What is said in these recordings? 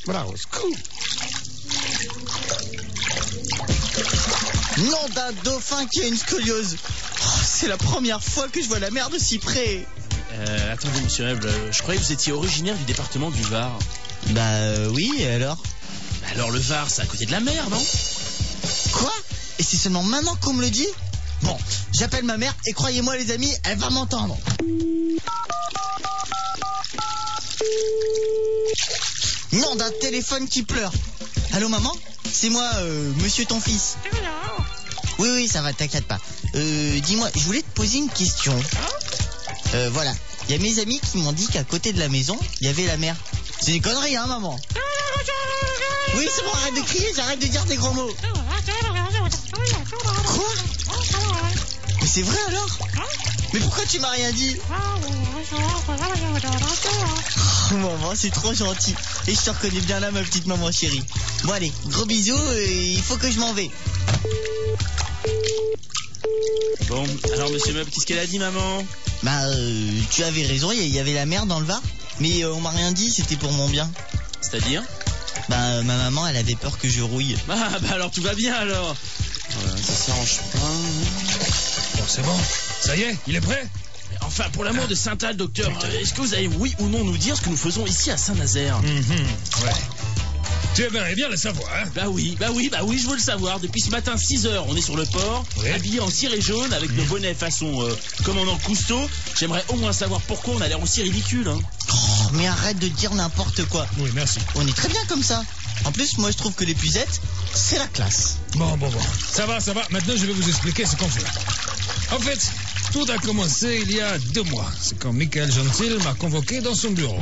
Bravo, c'est cool. Nom d'un dauphin qui a une scoliose. Oh, c'est la première fois que je vois la mer de si près. Attendez, monsieur Meuble, je croyais que vous étiez originaire du département du Var. Oui, et alors? Alors le Var, c'est à côté de la mer, non? Quoi? Et c'est seulement maintenant qu'on me le dit? Bon, j'appelle ma mère et croyez-moi les amis, elle va m'entendre. Nom d'un téléphone qui pleure. Allô maman? C'est moi, monsieur ton fils. Oui, ça va, t'inquiète pas. Dis-moi, je voulais te poser une question. Voilà, il y a mes amis qui m'ont dit qu'à côté de la maison, il y avait la mer. C'est des conneries, hein maman? Oui, c'est bon, arrête de crier, j'arrête de dire des gros mots. Quoi? Mais c'est vrai alors? Mais pourquoi tu m'as rien dit? Oh, maman, c'est trop gentil. Et je te reconnais bien là, ma petite maman chérie. Bon allez, gros bisous, il faut que je m'en vais. Bon, alors monsieur Meuble, qu'est-ce qu'elle a dit, maman? Tu avais raison, il y avait la mer dans le Var. Mais on m'a rien dit, c'était pour mon bien. C'est-à-dire? Ma maman, elle avait peur que je rouille. Alors tout va bien alors. Ça s'arrange pas. Bon, c'est bon. Ça y est, il est prêt? Enfin, pour l'amour de Saint-Al, docteur, est-ce que vous allez oui ou non nous dire ce que nous faisons ici à Saint-Nazaire? Ouais. Tu aimerais bien le savoir, hein? Bah oui, je veux le savoir. Depuis ce matin, 6h, on est sur le port, habillés en ciré jaune, avec nos bonnets façon commandant Cousteau. J'aimerais au moins savoir pourquoi on a l'air aussi ridicule, hein. Oh, mais arrête de dire n'importe quoi. Oui, merci. On est très bien comme ça. En plus, moi, je trouve que les puzettes, c'est la classe. Bon. Ça va. Maintenant, je vais vous expliquer ce qu'on fait. En fait, tout a commencé il y a 2 mois. C'est quand Michael Gentil m'a convoqué dans son bureau.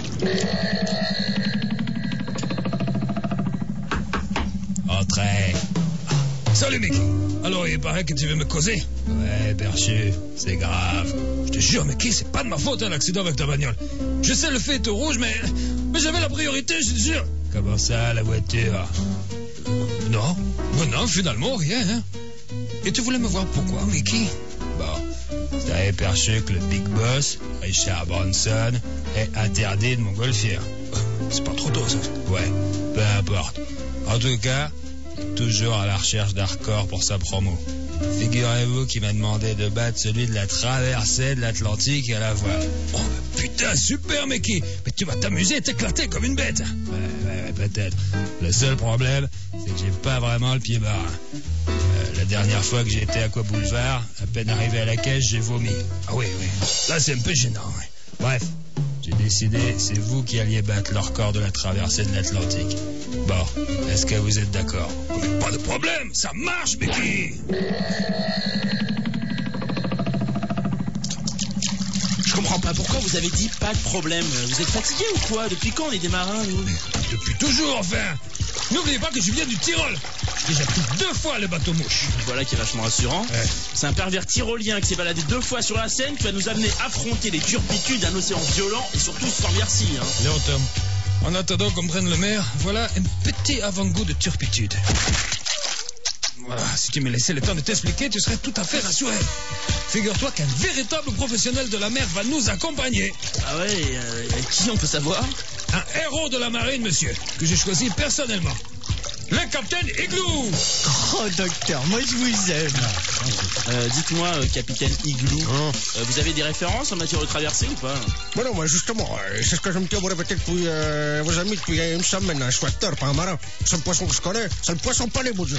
Entrez. Salut Mickey. Alors il paraît que tu veux me causer? Ouais, Perchu, c'est grave. Je te jure Mickey, c'est pas de ma faute l'accident avec ta bagnole. Je sais le fait est rouge, mais j'avais la priorité, je te jure. Comment ça, la voiture? Non, finalement rien. Hein. Et tu voulais me voir pourquoi, Mickey? Bon, vous savez Perchu que le Big Boss, Richard Branson, est interdit de montgolfière. C'est pas trop tôt ça? Ouais, peu importe. En tout cas, toujours à la recherche d'un record pour sa promo. Figurez-vous qu'il m'a demandé de battre celui de la traversée de l'Atlantique à la voile. Oh, putain, super, Mickey. Mais tu vas t'amuser et t'éclater comme une bête. Ouais, peut-être. Le seul problème, c'est que j'ai pas vraiment le pied barre. La dernière fois que j'ai été à Aqua Boulevard, à peine arrivé à la caisse, j'ai vomi. Ah oui. Là, c'est un peu gênant. Ouais. Bref, j'ai décidé, c'est vous qui alliez battre le record de la traversée de l'Atlantique. Bon, est-ce que vous êtes d'accord? Pas de problème, ça marche, Mickey. Je comprends pas, pourquoi vous avez dit pas de problème? Vous êtes fatigué ou quoi? Depuis quand on est des marins, nous? Depuis toujours, enfin. N'oubliez pas que je viens du Tyrol. J'ai déjà pris 2 fois le bateau mouche. Voilà qui est vachement rassurant. Ouais. C'est un pervers tyrolien qui s'est baladé 2 fois sur la Seine qui va nous amener à affronter les turpitudes d'un océan violent et surtout sans merci, hein. Non, Tom. En attendant qu'on prenne le mer, voilà un petit avant-goût de turpitude. Voilà, si tu me laissais le temps de t'expliquer, tu serais tout à fait rassuré. Figure-toi qu'un véritable professionnel de la mer va nous accompagner. Ah ouais, qui on peut savoir? Un héros de la marine, monsieur, que j'ai choisi personnellement. Le capitaine Igloo. Oh docteur, moi je vous aime. Dites-moi, capitaine Igloo, vous avez des références en matière de traversée ou pas? Bueno, moi justement, c'est ce que je me tiens à vous répéter depuis vos amis depuis une semaine. Je suis acteur, pas un marin. C'est le poisson que je connais, c'est le poisson palais, mon Dieu.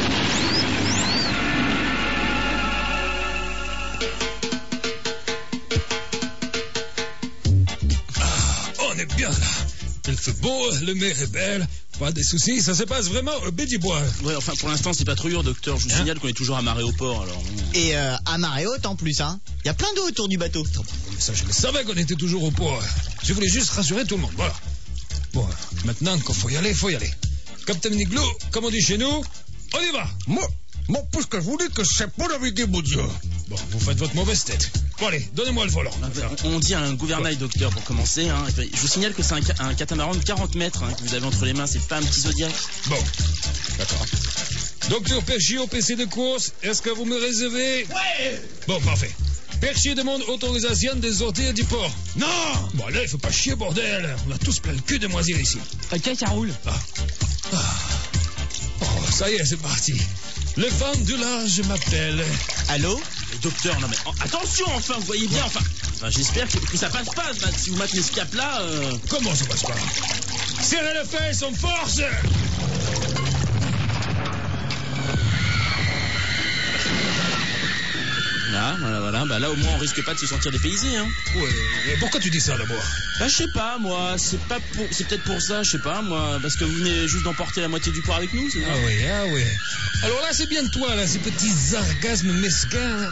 On est bien là. Il fait beau, le mer est belle. Pas de soucis, ça se passe vraiment au Bédibois. Ouais, enfin pour l'instant c'est pas trop dur, docteur. Je vous signale qu'on est toujours amarré au port alors. Et à marée haute en plus, hein. Il y a plein d'eau autour du bateau. Mais ça, je le savais qu'on était toujours au port. Je voulais juste rassurer tout le monde, voilà. Bon, maintenant qu'il faut y aller, faut y aller. Capitaine Igloo, comme on dit chez nous, on y va. Moi, puisque je vous dis que c'est pas naviguer, mon Dieu. Bon, vous faites votre mauvaise tête. Bon allez, donnez-moi le volant. On dit un gouvernail, docteur, pour commencer, hein. Je vous signale que c'est un catamaran de 40 mètres, hein, que vous avez entre les mains, c'est pas un petit Zodiac. Bon, d'accord. Docteur Perchi au PC de course, est-ce que vous me réservez? Ouais. Bon, parfait. Perchier demande autorisation de sortir du port. Non. Bon, là, il faut pas chier, bordel. On a tous plein le cul de moisir ici. Ok, ça roule. Oh, ça y est, c'est parti. Le vent du large m'appelle. Allô? Docteur, non mais attention, enfin, vous voyez bien, enfin j'espère que ça passe pas. Si vous maintenez ce cap-là... Comment ça passe pas? Serrez le fesses en force. Là, voilà, bah là au moins on risque pas de se sentir dépaysé, hein. Ouais, et pourquoi tu dis ça d'abord? Bah je sais pas, moi, c'est peut-être pour ça, je sais pas, moi, parce que vous venez juste d'emporter la moitié du port avec nous, c'est ça? Ah oui. Alors là, c'est bien de toi, là, ces petits orgasmes mesquins.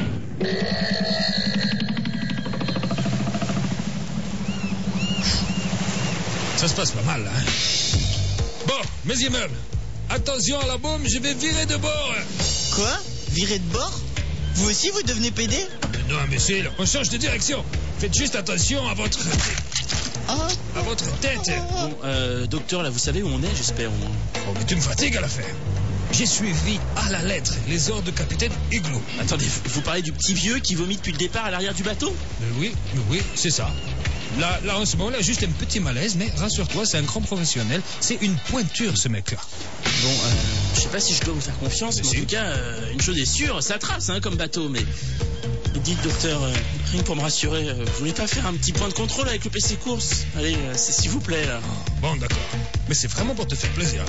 Ça se passe pas mal, là, hein. Bon, mes immeubles, attention à la bombe, je vais virer de bord. Quoi? Virer de bord? Vous aussi, vous devenez PD? Non, imbécile, on change de direction. Faites juste attention à votre tête. Bon, docteur, là, vous savez où on est, j'espère, au moins. Oh, mais tu me fatigues à l'affaire. J'ai suivi à la lettre les ordres du capitaine Igloo. Attendez, vous parlez du petit vieux qui vomit depuis le départ à l'arrière du bateau? Oui, c'est ça. Là, en ce moment, là, juste un petit malaise, mais rassure-toi, c'est un grand professionnel. C'est une pointure, ce mec-là. Bon, je sais pas si je dois vous faire confiance, mais en tout cas, une chose est sûre, ça trace, hein, comme bateau, mais dites, docteur, rien que pour me rassurer, vous voulez pas faire un petit point de contrôle avec le PC course? Allez, s'il vous plaît, là. Bon, d'accord. Mais c'est vraiment pour te faire plaisir.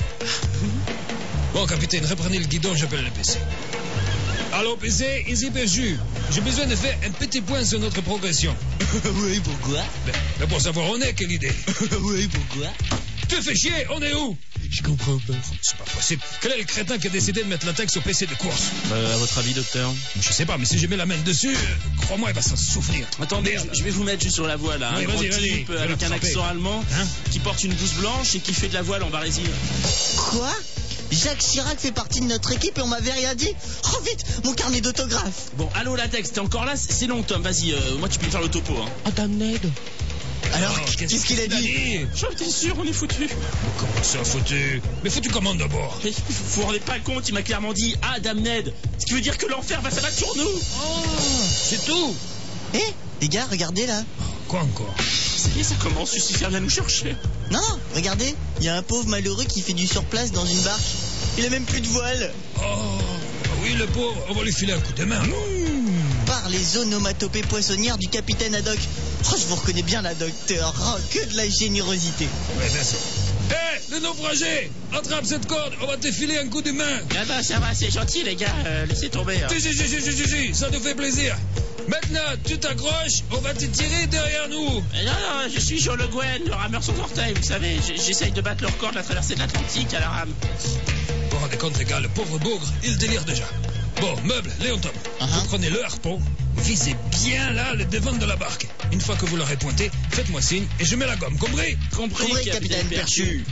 Bon, capitaine, reprenez le guidon, j'appelle le PC. Allô, PC, ici Perchu. J'ai besoin de faire un petit point sur notre progression. Oui, pourquoi? Ben, pour savoir où on est, quelle idée? Oui, pourquoi? Tu fais chier, on est où? Je comprends pas. C'est pas possible. Quel est le crétin qui a décidé de mettre la texte au PC de course? À votre avis, docteur? Je sais pas, mais si je mets la main dessus, crois-moi, il va s'en souvenir. Attendez, je vais vous mettre juste sur la voile, là. Oui, Un grand vas-y. type avec un accent allemand, hein, qui porte une blouse blanche et qui fait de la voile en barésie. Quoi? Jacques Chirac fait partie de notre équipe et on m'avait rien dit? Oh vite, mon carnet d'autographe. Bon, allô, la texte, t'es encore là? C'est long, Tom, vas-y, moi tu peux me faire le topo, hein. Oh, Dame Ned. Alors, qu'est-ce qu'il a dit? T'es sûr, on est foutu. Comment ça, foutu? Mais foutu comment d'abord? Mais vous vous rendez pas compte, il m'a clairement dit « Ah, Dame Ned !» Ce qui veut dire que l'enfer va s'abattre sur nous. Oh, c'est tout. Les gars, regardez là. Quoi encore? Ça y est, ça commence, Lucifer vient nous chercher. Non, regardez, il y a un pauvre malheureux qui fait du surplace dans une barque. Il a même plus de voile. Oh, oui, le pauvre, on va lui filer un coup de main. Par les onomatopées poissonnières du capitaine Haddock. Oh, je vous reconnais bien là, docteur. Oh, que de la générosité. Ouais, bien sûr. Le naufragé, attrape cette corde, on va te filer un coup de main. Ah bah ça va, c'est gentil les gars, laissez tomber. Hein. Si, ça nous fait plaisir. Maintenant, tu t'accroches, on va te tirer derrière nous. Non, je suis Jean Le Guen, le rameur sans orteil, vous savez. J'essaye de battre le record de la traversée de l'Atlantique à la rame. Vous vous rendez compte, les gars, le pauvre bougre, il délire déjà. Bon, meuble, Léon Tom, vous prenez le harpon, visez bien là le devant de la barque. Une fois que vous l'aurez pointé, faites-moi signe et je mets la gomme, compris? Compris, capitaine Perchu.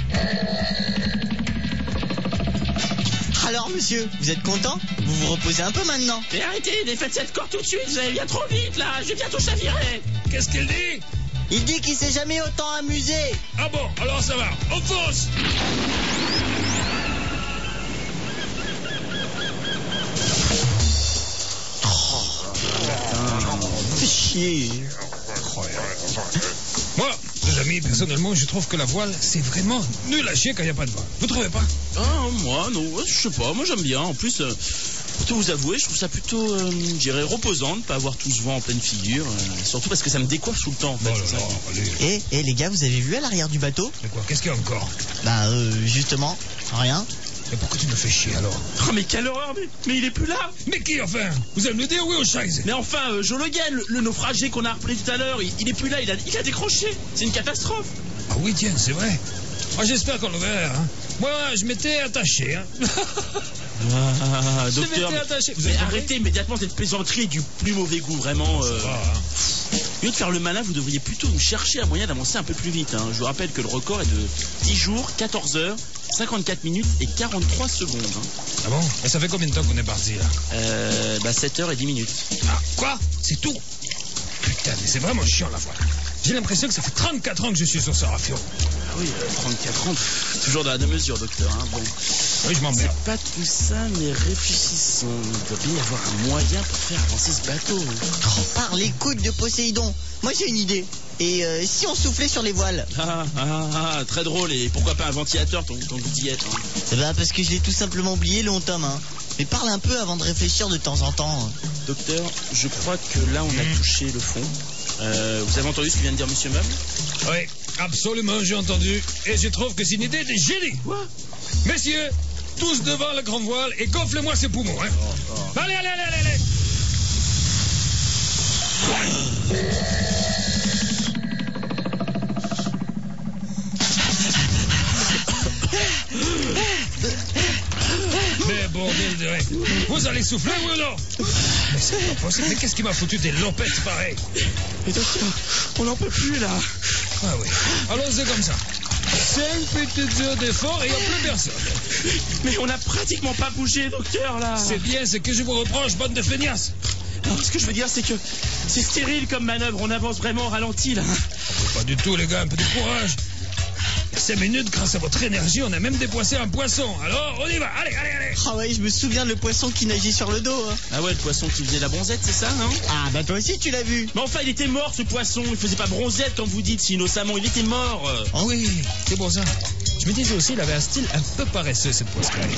Alors, monsieur, vous êtes content? Vous vous reposez un peu maintenant? Mais arrêtez, faites cette corde tout de suite, vous allez bien trop vite là, je vais bientôt chavirer. Qu'est-ce qu'il dit? Il dit qu'il s'est jamais autant amusé. Ah bon, alors ça va, on fonce. Fais chier. Moi, les amis, personnellement, je trouve que la voile, c'est vraiment nul à chier quand il n'y a pas de vent. Vous trouvez pas? Ah, moi, non, je sais pas, moi j'aime bien. En plus, pour tout vous avouer, je trouve ça plutôt, je dirais, reposant de pas avoir tout ce vent en pleine figure. Surtout parce que ça me décoiffe tout le temps, en fait. Oh là là, allez. Les gars, vous avez vu à l'arrière du bateau? Mais quoi, qu'est-ce qu'il y a encore? Justement, rien. Mais pourquoi tu me fais chier alors? Oh mais quelle horreur, mais il est plus là. Mais qui enfin? Vous allez me le dire, oui ou chaise? Mais enfin, Jean Le Guen, le naufragé qu'on a rappelé tout à l'heure, il est plus là, il a décroché. C'est une catastrophe. Ah oui, tiens, c'est vrai. Ah, j'espère qu'on le verra. Hein. Moi, je m'étais attaché. Hein. Docteur, mais arrêtez immédiatement cette plaisanterie du plus mauvais goût, vraiment. Ça va, hein. Au lieu de faire le malin, vous devriez plutôt chercher un moyen d'avancer un peu plus vite. Hein. Je vous rappelle que le record est de 10 jours, 14 heures, 54 minutes et 43 secondes. Hein. Ah bon? Et ça fait combien de temps qu'on est parti là? 7 heures et 10 minutes. Ah, quoi? C'est tout? Putain, mais c'est vraiment chiant la voile. J'ai l'impression que ça fait 34 ans que je suis sur ce rafio. Ah oui, 34 ans, toujours dans la mesure, docteur. Hein. Bon. Oui, je m'emmerde. C'est pas tout ça, mais réfléchissons. Il doit bien y avoir un moyen pour faire avancer ce bateau. Oh, par les coudes de Poséidon. Moi, j'ai une idée. Et si on soufflait sur les voiles? Très drôle. Et pourquoi pas un ventilateur tant que vous y êtes, hein. Eh ben, parce que je l'ai tout simplement oublié, le Tom, hein. Mais parle un peu avant de réfléchir de temps en temps. Hein. Docteur, je crois que là, on a touché le fond. Vous avez entendu ce que vient de dire Monsieur Meuble? Oui, absolument, j'ai entendu. Et je trouve que c'est une idée de génie. Quoi? Messieurs, tous devant la grande voile et gonflez-moi ces poumons, hein. Allez. Mais bordel de règle. Vous allez souffler, oui ou non? Mais c'est pas possible. Mais qu'est-ce qui m'a foutu des lopettes pareilles? Mais docteur, on n'en peut plus là. Ah oui. Allons-y comme ça. 5 petites heures d'effort et il n'y a plus personne. Mais on n'a pratiquement pas bougé, docteur, là. C'est bien ce que je vous reproche, bande de feignasses. Non, ce que je veux dire, c'est que c'est stérile comme manœuvre. On avance vraiment au ralenti, là. Pas du tout, les gars. Un peu de courage. 5 minutes, grâce à votre énergie, on a même dépoissé un poisson. Alors, on y va. Allez. Ah ouais, je me souviens de le poisson qui nageait sur le dos. Hein. Ah ouais, le poisson qui faisait la bronzette, c'est ça, non? Ah bah toi aussi, tu l'as vu. Mais enfin, il était mort, ce poisson. Il faisait pas bronzette, comme vous dites, si innocemment. Il était mort. Ah oui, c'est bon ça. Je me disais aussi, il avait un style un peu paresseux, cette poisson-là.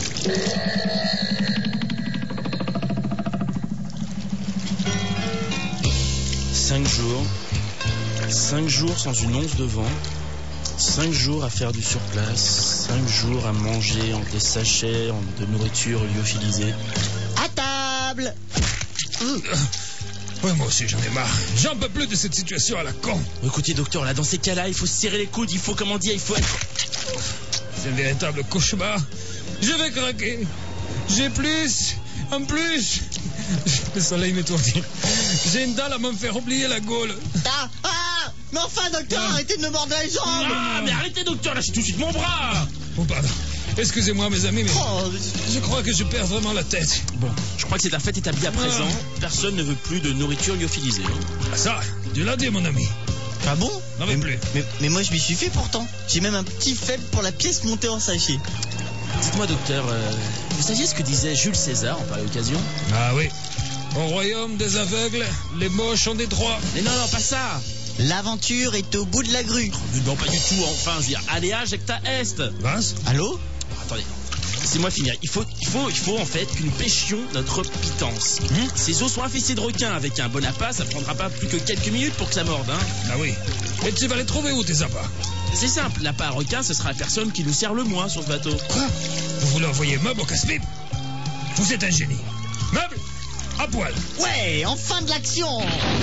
5 jours. 5 jours sans une once de vent. 5 jours à faire du surplace, 5 jours à manger entre des sachets de nourriture lyophilisée. À table. Ouais, moi aussi j'en ai marre. J'en peux plus de cette situation à la con. Écoutez docteur, là dans ces cas-là, il faut se serrer les coudes, il faut, comment dire, il faut être... C'est un véritable cauchemar. Je vais craquer. J'ai plus. En plus. Le soleil m'étourdit. J'ai une dalle à me faire oublier la gaule. Mais enfin, docteur, arrêtez de me mordre la jambe. Ah, mais arrêtez, docteur, lâchez tout de suite mon bras. Oh, pardon. Excusez-moi, mes amis, mais je crois que je perds vraiment la tête. Bon, je crois que c'est un fait établi à présent. Personne ne veut plus de nourriture lyophilisée. Ah ça, tu l'as dit, mon ami. Ah bon? N'en veux plus. Mais moi, je m'y suis fait pourtant. J'ai même un petit faible pour la pièce montée en sachet. Dites-moi, docteur, vous saviez ce que disait Jules César en pareille occasion? Ah oui. Au royaume des aveugles, les moches ont des droits. Mais non, pas ça. L'aventure est au bout de la grue. Non, pas du tout, enfin, je veux dire, aléa jecta est. Vince? Allô? Attendez, laissez-moi finir. Il faut en fait que nous pêchions notre pitance. Ces eaux sont infestées de requins. Avec un bon appât, ça prendra pas plus que quelques minutes pour que ça morde, hein. Ah oui. Et tu vas les trouver où, tes appâts? C'est simple, l'appât à requin, ce sera la personne qui nous sert le moins sur ce bateau. Quoi? Vous voulez envoyer Meuble au casse-pipe? Vous êtes un génie. Meuble, à poil. Ouais, enfin de l'action.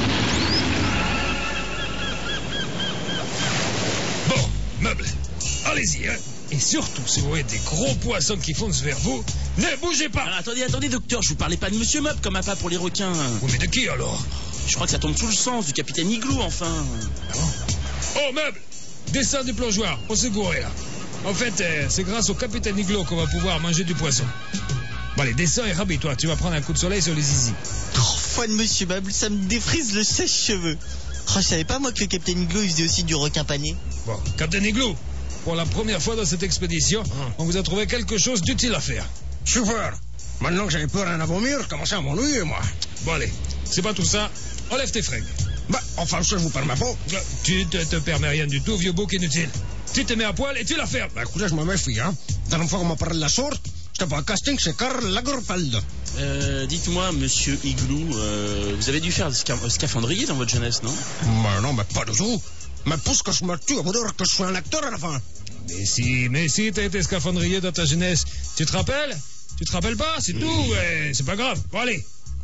Bon, Meuble, allez-y, hein. Et surtout, si vous voyez des gros poissons qui foncent vers vous, ne bougez pas. Alors, attendez, docteur, je vous parlais pas de Monsieur Meuble comme appât pour les requins. Oui, mais de qui alors? Je crois que ça tombe sous le sens du capitaine Igloo, enfin. Ah bon? Oh, Meuble, descends du plongeoir, au secours là. En fait, c'est grâce au capitaine Igloo qu'on va pouvoir manger du poisson. Bon, allez, descends et rhabille-toi, tu vas prendre un coup de soleil sur les zizi. Oh, foi de Monsieur Meuble, ça me défrise le sèche-cheveux. Oh, je savais pas moi que le capitaine Igloo il faisait aussi du requin pané. Bon, capitaine Igloo, pour la première fois dans cette expédition, on vous a trouvé quelque chose d'utile à faire. Super. Maintenant que j'avais peur à vomir, je commençais à m'ennuyer, moi. Bon, allez, c'est pas tout ça. Enlève tes fringues. Bah, enfin, ça, je vous permets pas. Tu te permets rien du tout, vieux bouc inutile. Tu te mets à poil et tu la fermes. Bah, écoutez, je me méfie, hein. La dernière fois qu'on m'a parlé de la sorte, c'était pas un casting, c'est Karl Lagerfeld. Dites-moi, Monsieur Igloo, vous avez dû faire le scaphandrier dans votre jeunesse, non? Mais non, mais pas du tout. Mais puisque je me tue, à vous dire que je suis un acteur à la fin. Mais si, t'as été scaphandrier dans ta jeunesse. Tu te rappelles? Tu te rappelles pas? C'est tout, c'est pas grave. Bon, allez.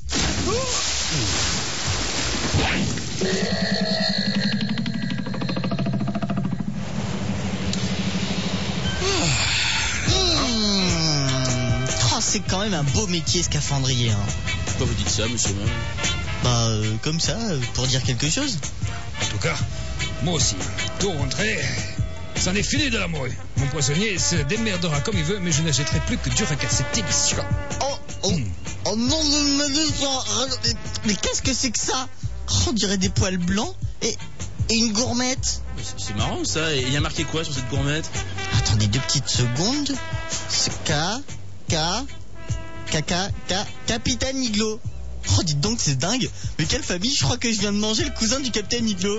Oh, c'est quand même un beau métier, scaphandrier, hein. Pourquoi vous dites ça, Monsieur Meuble? Bah, comme ça, pour dire quelque chose. En tout cas, moi aussi. Tout rentré, c'en est fini de la morue. Mon poissonnier se démerdera comme il veut, mais je n'achèterai plus que du requin. C'est délicieux. Oh non, mais qu'est-ce que c'est que ça? On dirait des poils blancs. Et et une gourmette. C'est marrant ça, et il y a marqué quoi sur cette gourmette? Attendez 2 petites secondes. C'est Capitaine Iglo. Oh, dites donc, c'est dingue. Mais quelle famille, je crois que je viens de manger le cousin du Capitaine Iglo.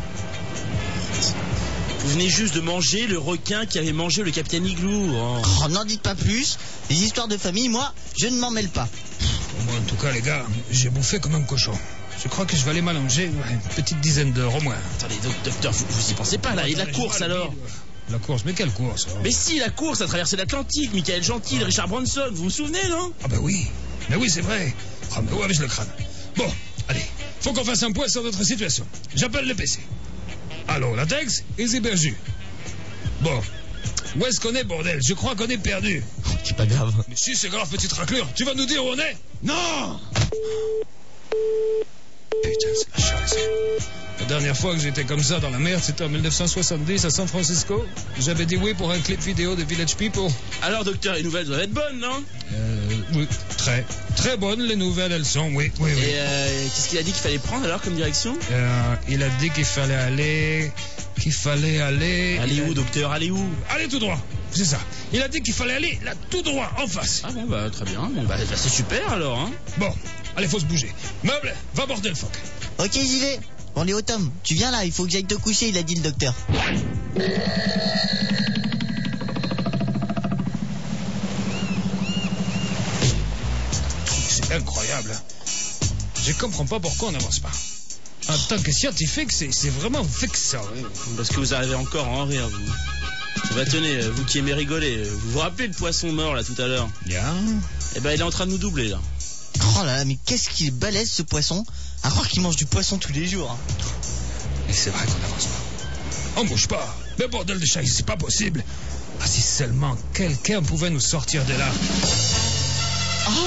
Vous venez juste de manger le requin qui avait mangé le Capitaine Igloo. Oh, n'en dites pas plus. Les histoires de famille, moi, je ne m'en mêle pas. Moi, en tout cas, les gars, j'ai bouffé comme un cochon. Je crois que je vais aller m'allonger une petite dizaine d'heures au moins. Attendez, docteur, vous y pensez pas là? Et la course alors? La course, mais quelle course? Mais si, la course à traverser l'Atlantique, Michael Gentil, Richard Branson, vous vous souvenez, non? Ah bah oui, mais oui, c'est vrai. Ah mais où avais-je le crâne? Bon, allez, faut qu'on fasse un point sur notre situation. J'appelle le PC. Allô, Latex et Zéberju. Bon, où est-ce qu'on est, bordel? Je crois qu'on est perdu. C'est pas grave. Mais si, c'est grave, petite raclure. Tu vas nous dire où on est? Non! Putain, c'est la chose. La dernière fois que j'étais comme ça dans la merde, c'était en 1970 à San Francisco. J'avais dit oui pour un clip vidéo de Village People. Alors, docteur, les nouvelles doivent être bonnes, non? Oui, très bonnes les nouvelles, elles sont, oui. Et qu'est-ce qu'il a dit qu'il fallait prendre alors comme direction? Il a dit qu'il fallait aller... Allez où, docteur, allez où? Allez tout droit, c'est ça. Il a dit qu'il fallait aller là tout droit, en face. Ah bon, bah très bien. Bon, bah c'est super alors, hein. Bon, allez, faut se bouger. Meuble, va border le phoque. Ok, j'y vais. Bon, Léo Tom, tu viens là, il faut que j'aille te coucher, il a dit le docteur. C'est incroyable. Je comprends pas pourquoi on n'avance pas. En tant que scientifique, c'est vraiment vexant. Parce que vous arrivez encore à en rire, vous. Bah tenez, vous qui aimez rigoler, vous vous rappelez le poisson mort là tout à l'heure? Bien. Eh ben il est en train de nous doubler là. Oh là là, mais qu'est-ce qu'il est balèze ce poisson. À croire qu'il mange du poisson tous les jours. Et c'est vrai qu'on n'avance pas. On bouge pas. Mais bordel de chat, c'est pas possible. Ah, si seulement quelqu'un pouvait nous sortir de là. Oh!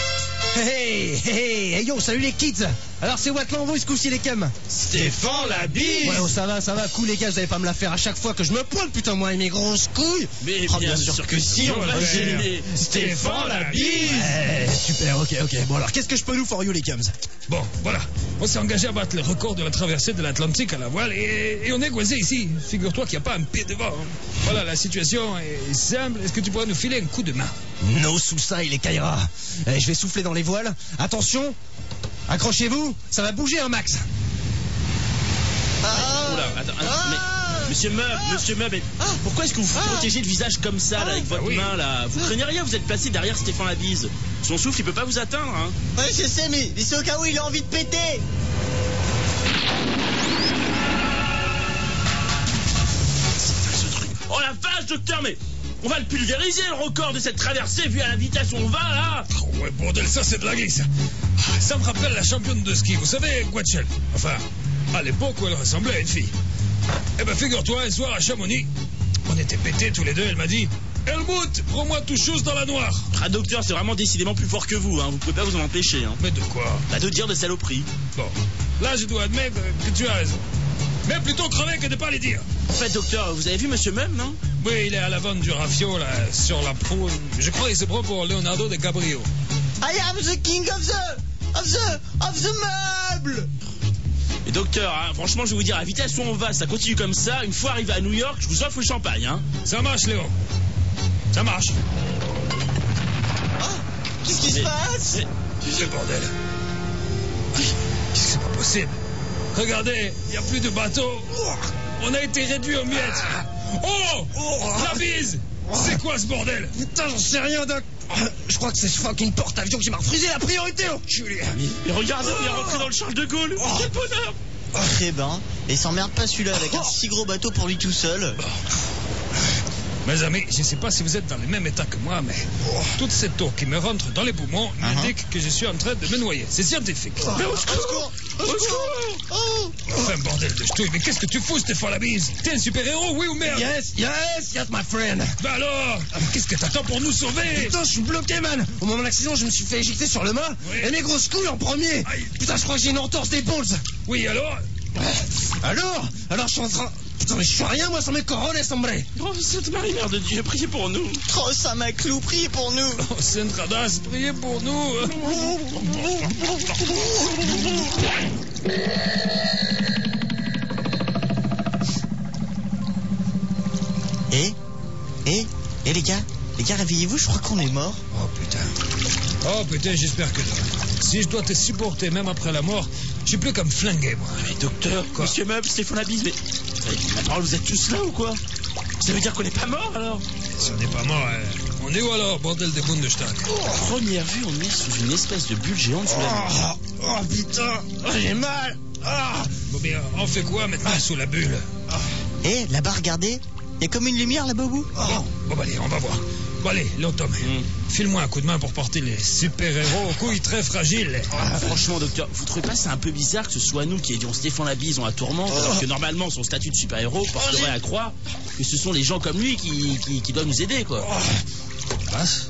Hey yo, salut les kids. Alors c'est Watland vous ce coup-ci les cams? Stéphane la bise. Ouais, oh, ça va, cool les gars, vous allez pas me la faire à chaque fois que je me pointe, putain, moi et mes grosses couilles. Mais oh, bien sûr que si, on va gêner Stéphane la bise. Super, ok. Bon alors, qu'est-ce que je peux nous for you les cams? Bon, voilà. On s'est engagé à battre le record de la traversée de l'Atlantique à la voile et on est coincé ici. Figure-toi qu'il n'y a pas un pied devant. Voilà, la situation est simple. Est-ce que tu pourrais nous filer un coup de main? No souci, les Kaira. Je vais souffler dans les voiles. Attention, accrochez-vous, ça va bouger un max. Oula, attends, mais Monsieur Meub, mais pourquoi est-ce que vous vous protégez le visage comme ça là, avec votre main là? Vous craignez rien, vous êtes placé derrière Stéphane la bise. Son souffle il peut pas vous atteindre, hein. Ouais, je sais, mais c'est au cas où il a envie de péter. Ce truc. Oh la vache, docteur, mais on va le pulvériser le record de cette traversée vu à la vitesse où on va là. Oh, ouais, bordel, ça c'est de la glisse. Ça me rappelle la championne de ski, vous savez, Guachel. Enfin, à l'époque où elle ressemblait à une fille. Eh ben, figure-toi, un soir à Chamonix, on était pétés tous les deux, elle m'a dit Helmut, prends-moi tout chose dans la noire. Ah, docteur, c'est vraiment décidément plus fort que vous, hein. Vous pouvez pas vous en empêcher, hein. Mais de quoi? Bah, de dire de saloperies. Bon, là, je dois admettre que tu as raison. Mais plutôt crever que de pas les dire. En fait, docteur, vous avez vu Monsieur Meub, non? Oui, il est à la vente du Rafio, là, sur la proue. Je crois qu'il se prend pour Leonardo DiCaprio. I am the king of the meuble. Mais docteur, hein, franchement, je vais vous dire, à la vitesse où on va, ça continue comme ça. Une fois arrivé à New York, je vous offre le champagne, hein. Ça marche, Léo. Ça marche. Oh, qu'est-ce qui se passe? C'est bordel. C'est pas possible. Regardez, il n'y a plus de bateau. On a été réduit aux miettes. Oh, la bise. C'est quoi ce bordel? Putain, j'en sais rien, Doc. Je crois que c'est ce fucking porte-avions qui m'a refusé la priorité, enculé. Mais regardez, on est rentré dans le Charles de Gaulle. Quel bonheur. Eh ben, et s'emmerde pas celui-là avec un si gros bateau pour lui tout seul. Mes amis, je ne sais pas si vous êtes dans le même état que moi, mais toute cette eau qui me rentre dans les poumons m'indique que je suis en train de me noyer. C'est scientifique. Mais au secours! Au secours! Enfin, bordel de ch'touille, mais qu'est-ce que tu fous, Stéphane la bise? T'es un super-héros, oui ou merde? Yes, my friend. Bah alors, qu'est-ce que t'attends pour nous sauver? Putain, je suis bloqué, man. Au moment de l'accident, je me suis fait éjecter sur le mât. Oui. Et mes grosses couilles en premier. Aïe. Putain, je crois que j'ai une entorse d'épaule. Oui, alors? Alors, je suis en train... Putain, mais je suis rien, moi, sans mes corones, hombre. Oh, Sainte Marie, Mère de Dieu, priez pour nous. Oh, ça m'a clou, priez pour nous. Oh, Sainte Radasse, priez pour nous. Eh, les gars, réveillez-vous, je crois qu'on est mort. Oh putain, j'espère que non. Si je dois te supporter même après la mort, j'ai plus qu'à me flinguer, moi. Mais docteur, Quoi? monsieur Meuble, Stéphane Labise, mais alors vous êtes tous là ou quoi? Ça veut dire qu'on n'est pas mort alors? Si on n'est pas mort, on est où alors, bordel de Bundestag? À première vue, on est sous une espèce de bulle géante sous la Oh putain, j'ai mal. Bon bien, on fait quoi maintenant sous la bulle? Eh, là-bas, regardez, il y a comme une lumière là-bas au bout. Bon, allez, on va voir. Bon allez, Léon Tom, file-moi un coup de main pour porter les super-héros aux couilles très fragiles. Franchement, docteur, vous trouvez pas c'est un peu bizarre que ce soit nous qui ayons Stéphane Labise en tourmente, alors que normalement son statut de super-héros porterait à croire que ce sont les gens comme lui qui doivent nous aider, quoi. Passe.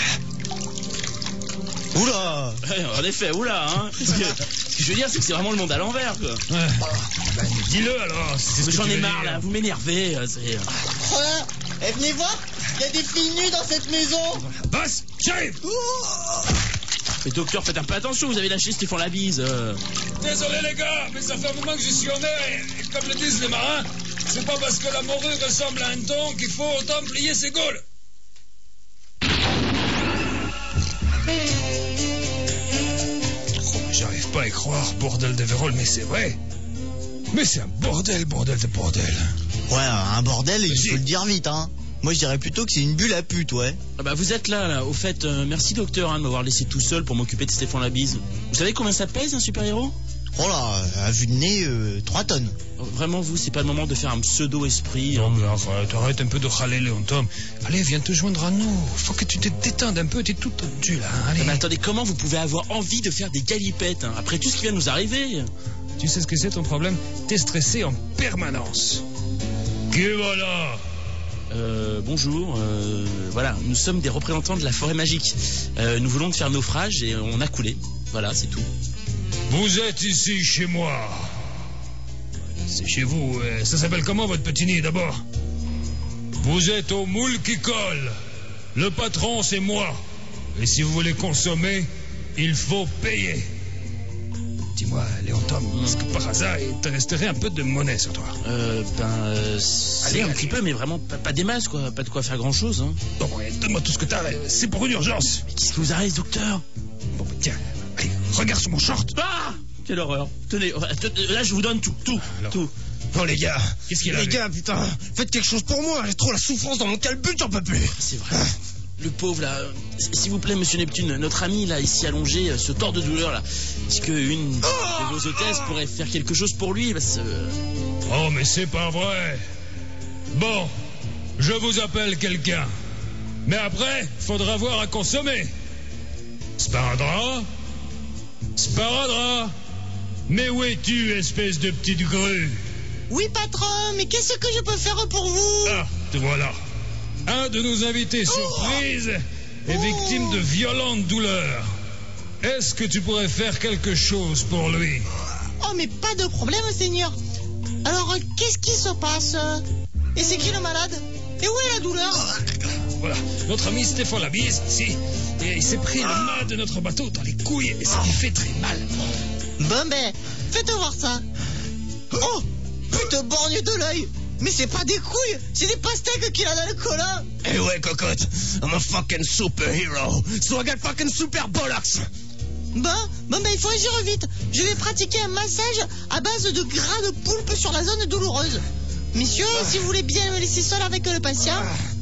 Oula! En effet, oula, hein. Parce que, ce que je veux dire, c'est que c'est vraiment le monde à l'envers, quoi. Ouais. Ben, dis-le alors. Si c'est ce que J'en tu ai veux marre, dire. là, vous m'énervez. C'est... Oh là, venez voir, il y a des filles nues dans cette maison. Passe, j'arrive. Mais docteur, faites un peu attention, vous avez lâché Stéphane Labise. Désolé les gars, mais ça fait un moment que je suis en mer et comme le disent les marins, c'est pas parce que la morue ressemble à un thon qu'il faut autant plier ses gaules. Oh, mais j'arrive pas à y croire, bordel de Vérole, mais c'est vrai. Mais c'est un bordel de bordel. Ouais, un bordel, il faut le dire vite, hein. Moi, je dirais plutôt que c'est une bulle à pute, ouais. Ah bah vous êtes là. Au fait, merci docteur de m'avoir laissé tout seul pour m'occuper de Stéphane Labise. Vous savez combien ça pèse un super-héros? Oh là, à vue de nez, 3 tonnes. Vraiment, vous, c'est pas le moment de faire un pseudo-esprit. Non mais arrête un peu de râler, Léon Tom. Allez, viens te joindre à nous. Faut que tu te détendes un peu, t'es tout tendu là. Allez. Mais attendez, comment vous pouvez avoir envie de faire des galipettes, hein, après tout ce qui vient de nous arriver? Tu sais ce que c'est ton problème? T'es stressé en permanence. Qui voilà? Bonjour, voilà, nous sommes des représentants de la forêt magique. Nous voulons faire naufrage et on a coulé. Voilà, c'est tout. Vous êtes ici chez moi. C'est chez vous. Ça s'appelle comment votre petit nid d'abord? Vous êtes au moule qui colle. Le patron c'est moi. Et si vous voulez consommer, il faut payer. Dis-moi, Léon Tom, est-ce que par hasard il te resterait un peu de monnaie sur toi? C'est un petit peu, mais vraiment pas des masses, quoi. Pas de quoi faire grand-chose, hein. Bon, donne-moi tout ce que t'as. C'est pour une urgence. Mais qu'est-ce qui vous arrive, docteur? Bon, tiens, allez, regarde sur mon short. Ah! Quelle horreur. Tenez, là, je vous donne tout. Alors. Tout. Bon les gars, Qu'est-ce qu'il a, les lui gars, putain, faites quelque chose pour moi, j'ai trop la souffrance dans mon calbut, j'en peux plus. C'est vrai. Le pauvre, là. S'il vous plaît, monsieur Neptune, notre ami, là, ici allongé, se tord de douleur, là. Est-ce qu'une de vos hôtesses pourrait faire quelque chose pour lui? Parce que... Oh, mais c'est pas vrai. Bon, je vous appelle quelqu'un. Mais après, faudra voir à consommer. Sparadrap? Sparadrap? Mais où es-tu, espèce de petite grue? Oui, patron, mais qu'est-ce que je peux faire pour vous? Ah, te voilà. Un de nos invités surprise est victime de violentes douleurs. Est-ce que tu pourrais faire quelque chose pour lui? Oh, mais pas de problème, Seigneur. Alors, qu'est-ce qui se passe? Et c'est qui le malade? Et où est la douleur? Voilà, notre ami Stéphane Labise, ici, et il s'est pris le mât de notre bateau dans les couilles et ça lui fait très mal. Bon, ben, faites voir ça. Oh, putain, borgne de l'œil. Mais c'est pas des couilles, c'est des pastèques qu'il a dans le collant. Eh ouais, cocotte, I'm a fucking superhero, so I got fucking super bollocks. Bon, ben, il faut agir vite. Je vais pratiquer un massage à base de gras de poulpe sur la zone douloureuse. Messieurs, si vous voulez bien me laisser seul avec le patient.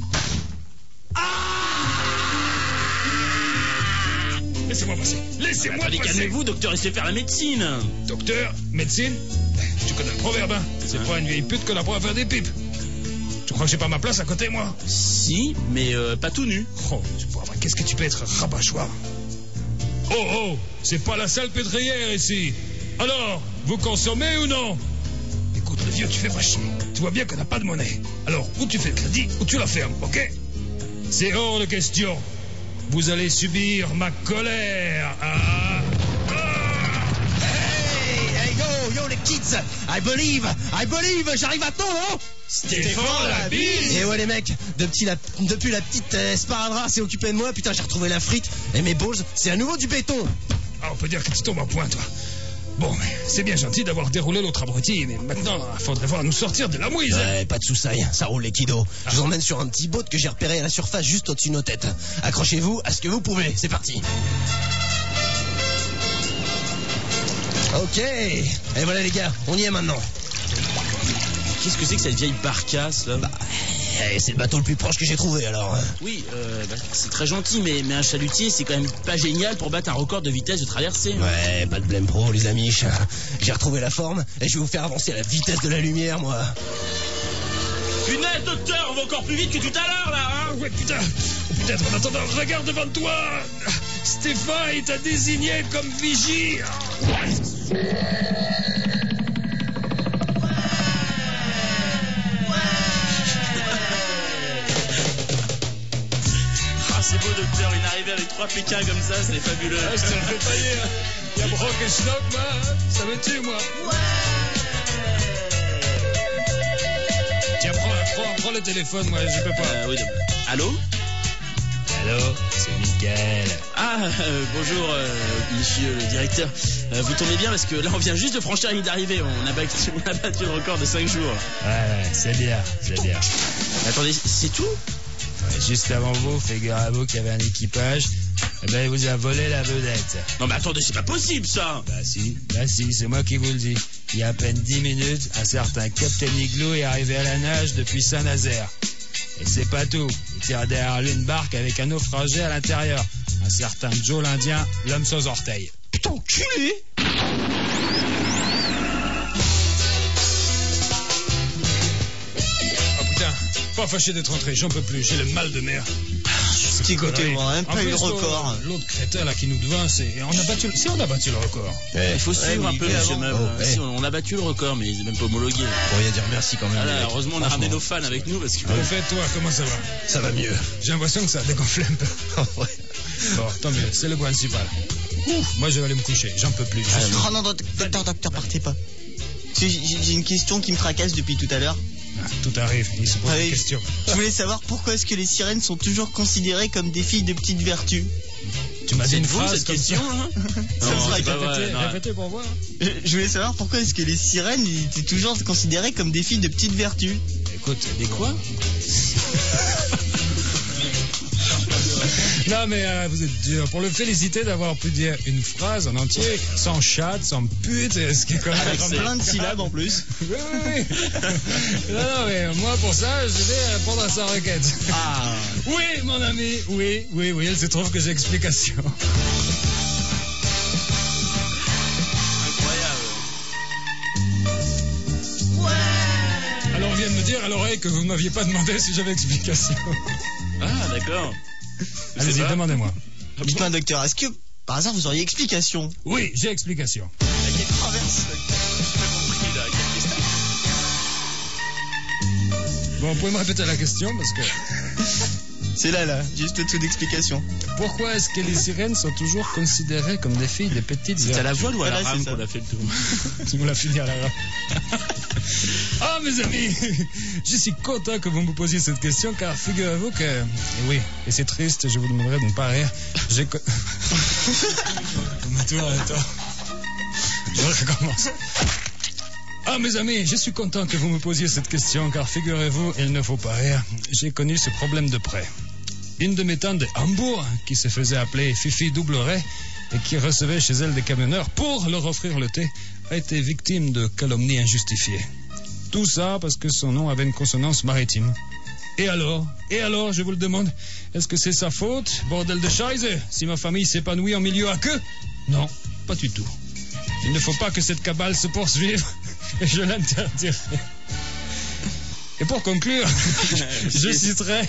Laissez-moi passer, laissez-moi Allez, passer. calmez-vous, docteur, laissez faire la médecine. Docteur, médecine, tu connais le proverbe, hein? C'est pas une vieille pute qu'on apprend à faire des pipes. Tu crois que j'ai pas ma place à côté, moi? Si, mais pas tout nu. Oh, c'est pas vrai, qu'est-ce que tu peux être rabat-joie? Oh, c'est pas la salpêtrière ici. Alors, vous consommez ou non? Écoute, le vieux, tu fais pas chier. Tu vois bien qu'on n'a pas de monnaie. Alors, ou tu fais le crédit, ou tu la fermes, ok? C'est hors de question. Vous allez subir ma colère. Hey, yo, les kids, I believe, j'arrive à temps, non? Stéphane Labise. Et ouais, les mecs, depuis la petite sparadrap s'est occupé de moi, putain, j'ai retrouvé la frite, et mes balls, c'est à nouveau du béton. Ah, on peut dire que tu tombes en point, toi. Bon, mais c'est bien gentil d'avoir déroulé l'autre abruti, mais maintenant, il faudrait voir nous sortir de la mouise. Ouais, pas de soucis, ça roule les kiddos. Je vous emmène sur un petit boat que j'ai repéré à la surface juste au-dessus de nos têtes. Accrochez-vous à ce que vous pouvez, c'est parti. Ok, et voilà les gars, on y est maintenant. Qu'est-ce que c'est que cette vieille barcasse là? C'est le bateau le plus proche que j'ai trouvé alors. Oui, c'est très gentil, mais un chalutier, c'est quand même pas génial pour battre un record de vitesse de traversée. Ouais, pas de blême pro les amis. J'ai retrouvé la forme et je vais vous faire avancer à la vitesse de la lumière, moi. Punaise, docteur, on va encore plus vite que tout à l'heure là, hein? Ouais, putain. Peut-être en attendant, regarde devant toi. Stéphane, il t'a désigné comme vigie. C'est beau, docteur, une arrivée avec 3 Pékins comme ça, c'est fabuleux. Ah, je te le fais payer. Il y a Brock et Schnock, moi. Ça me tue, moi. Tiens, prends le téléphone, moi, je peux pas. Oui, allô? Allô, c'est Mickaël. Ah, bonjour, monsieur le directeur. Vous tombez bien parce que là, on vient juste de franchir la ligne d'arrivée. On a battu le record de 5 jours. Ouais, c'est bien. Attendez, c'est tout? Juste avant vous, figurez-vous qu'il y avait un équipage. Eh ben, il vous a volé la vedette. Non, mais attendez, c'est pas possible, ça. Bah si, c'est moi qui vous le dis. Il y a à peine 10 minutes, un certain Captain Igloo est arrivé à la nage depuis Saint-Nazaire. Et c'est pas tout. Il tire derrière lui une barque avec un naufragé à l'intérieur. Un certain Joe l'Indien, l'homme sans orteils. Putain, enculé! Pas fâché d'être rentré, j'en peux plus, j'ai le mal de mer. Petit côté, on a même pas eu le record. L'autre crétin là qui nous devint, on a battu le record. Il faut suivre un peu, monsieur Meuble. Si, on a battu le record, mais il n'est même pas homologué. Pour rien dire merci quand même. Ah là, heureusement, on a ramené nos fans avec nous parce que. En fait, toi, comment ça va? Ça va mieux. J'ai l'impression que ça a dégonflé un peu. Ouais. Bon, tant mieux, c'est le principal. Moi, je vais aller me coucher, j'en peux plus. Oh non, docteur, partez pas. J'ai une question qui me tracasse depuis tout à l'heure. Ah, tout arrive, il se pose des questions. Je voulais savoir pourquoi est-ce que les sirènes sont toujours considérées comme des filles de petite vertu. Tu m'as dit une phrase cette question, hein? Répétez pour voir. Je voulais savoir pourquoi est-ce que les sirènes étaient toujours considérées comme des filles de petite vertu. Écoute, des quoi? Non mais vous êtes dur. Pour le féliciter d'avoir pu dire une phrase en entier, sans chatte, sans pute, ce qui est quand même... Avec plein de syllabes en plus. Oui. Non mais moi pour ça, je vais répondre à sa requête. Ah. Oui mon ami, oui, elle se trouve que j'ai explication. Incroyable. Ouais. Alors on vient de me dire à l'oreille que vous ne m'aviez pas demandé si j'avais explication. Ah d'accord. Allez-y, demandez-moi. Dites-moi, docteur, est-ce que par hasard vous auriez explication? Oui, j'ai explication. Quelle traverse? J'ai pas compris là. Bon, vous pouvez me répéter la question parce que... C'est là, juste au-dessous d'explication. Pourquoi est-ce que les sirènes sont toujours considérées comme des filles de petites vertus? C'est à la voile ou à la Voilà, rame c'est qu'on ça. a fait le tour? Tu me l'as fini à la rame. Ah, mes amis, je suis content que vous me posiez cette question car figurez-vous que... Et oui, et c'est triste, je vous demanderai de ne pas rire. J'ai... Attends. Je recommence. Ah, mes amis, je suis content que vous me posiez cette question car figurez-vous, il ne faut pas rire. J'ai connu ce problème de près. Une de mes tantes de Hambourg, qui se faisait appeler Fifi Doubleray et qui recevait chez elle des camionneurs pour leur offrir le thé, a été victime de calomnies injustifiées. Tout ça parce que son nom avait une consonance maritime. Et alors, je vous le demande, est-ce que c'est sa faute, bordel de scheisse, si ma famille s'épanouit en milieu aqueux? Non, pas du tout. Il ne faut pas que cette cabale se poursuive et je l'interdirai. Et pour conclure, je citerai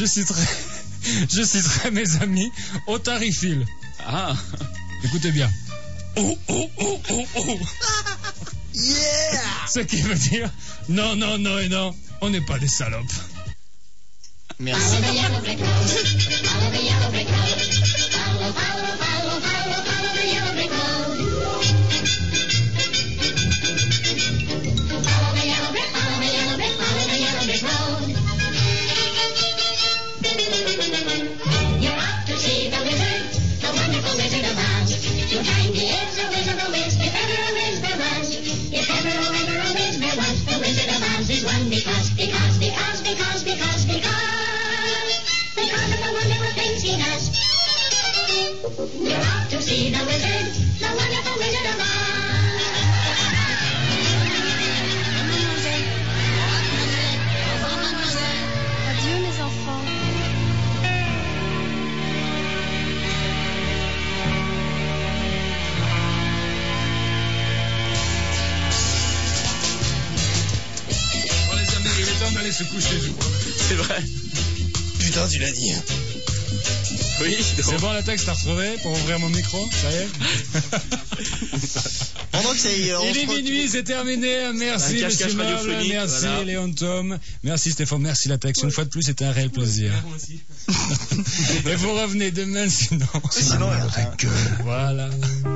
mes amis au Tarifil. Ah. Écoutez bien. Oh. Yeah! Ce qui veut dire non, et non, on n'est pas des salopes. Merci. You'll find the eggs, a wizard, a whisk, if ever a because of the wonderful things he does. You're off to see the wizard, the wonderful Wizard of Oz. Adieu mes enfants. Bon, les amis, il est temps d'aller se coucher, je crois. C'est vrai. Putain, tu l'as dit. Oui, C'est bon, la texte, t'as retrouvé pour ouvrir mon micro? Ça y est? Pendant que c'est... Il est minuit, c'est terminé. Merci, Un monsieur cache-cache Noble. radiophonique, Merci, voilà. Léon Tom. Merci, Stéphane. Merci, la texte. Une fois de plus, c'était un réel plaisir. Moi aussi. Et vous revenez demain, sinon. Sinon, Voilà.